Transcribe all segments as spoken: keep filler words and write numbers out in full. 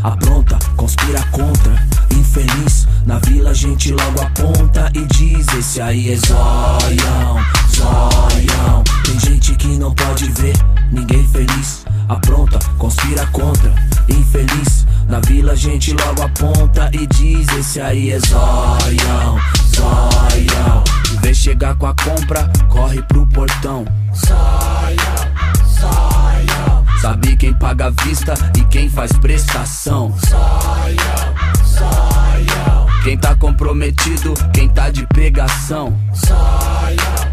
apronta, conspira contra. Infeliz, na vila a gente logo aponta e diz: esse aí é zoião, zoião. Tem gente que não pode ver ninguém feliz, apronta, conspira contra. Infeliz, na vila a gente logo aponta e diz: esse aí é zoião, zoião. Vê chegar com a compra, corre pro portão. Zoião, zoião. Sabe quem paga à vista e quem faz prestação. Zoião, zoião. Quem tá comprometido, quem tá de pegação. Zoião,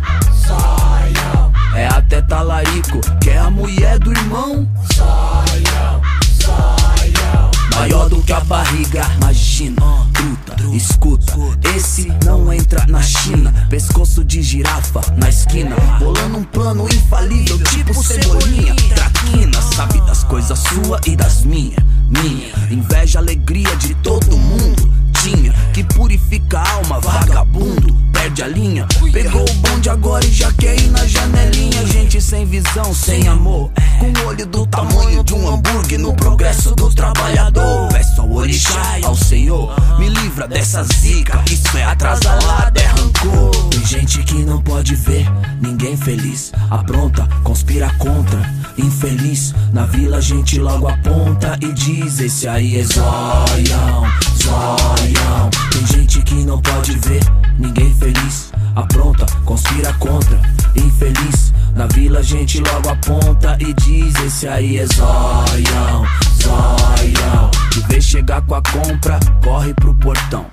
zoião. É até talarico, que é a mulher do irmão. Zoião, zoião. Maior do que a barriga, imagina, truta, escuta. Esse não entra na China. Pescoço de girafa na esquina, bolando um plano infalível, tipo cebolinha. Traquina, sabe das coisas sua e das minha. Minha inveja, alegria de todo mundo. Tinha que purifica a alma, vagabundo. Perde a linha, pegou o bonde agora e já quer ir na janelinha. Gente sem visão, sem amor, com o olho do tamanho de um hambúrguer no progresso do trabalhador. Peço ao orixá, ao senhor, me livra dessa zica. Isso é atrasalado, é rancor. Tem gente que não pode ver ninguém feliz, apronta, conspira contra. Infeliz, na vila a gente logo aponta e diz: esse aí é zoião, zoião. Tem gente que não pode ver ninguém feliz, apronta, conspira contra. Infeliz, na vila a gente logo aponta e diz: esse aí é zoião, zoião. E vê chegar com a compra, corre pro portão.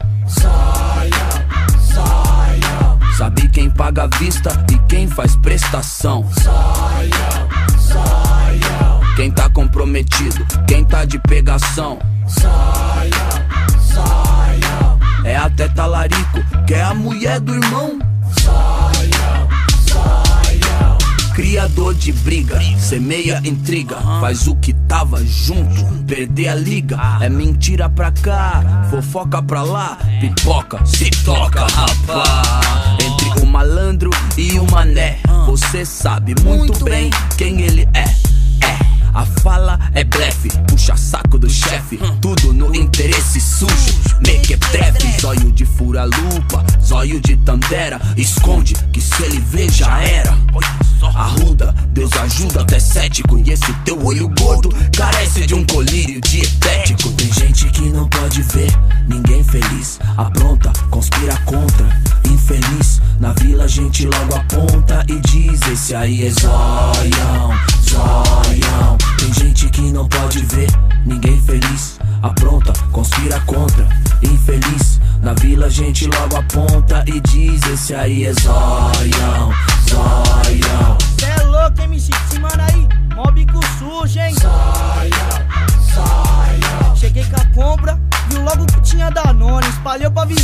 Zoião, zoião. Sabe quem paga à vista e quem faz prestação. Zoião, zoião. Quem tá comprometido, quem tá de pegação. Zoião, zoião. É até talarico, que é a mulher do irmão. Zoião, zoião. Criador de briga, semeia intriga, faz o que tava junto, perder a liga. É mentira pra cá, fofoca pra lá, pipoca, se toca, rapá. Entre o malandro e o mané, você sabe muito bem quem ele é. É, a fala é blefe, puxa saco do chefe, tudo no interesse sujo, mequetrefe. Zóio de fura-lupa, zóio de tandera, esconde que se ele vê já era. Arruda, Deus ajuda, até cético. E esse teu olho gordo carece de um colírio dietético. Tem gente que não pode ver ninguém feliz, apronta, conspira contra. Infeliz, na vila a gente logo aponta e diz: esse aí é zoião, zoião. Tem gente que não pode ver ninguém feliz, apronta, conspira contra. Infeliz, na vila a gente logo aponta e diz: esse aí é zoião, zoião. Cê é louco, M C, esse mano aí, mó bico sujo, hein? Zoião, zoião. Cheguei com a compra, viu logo que tinha Danone, espalhou pra vizinha.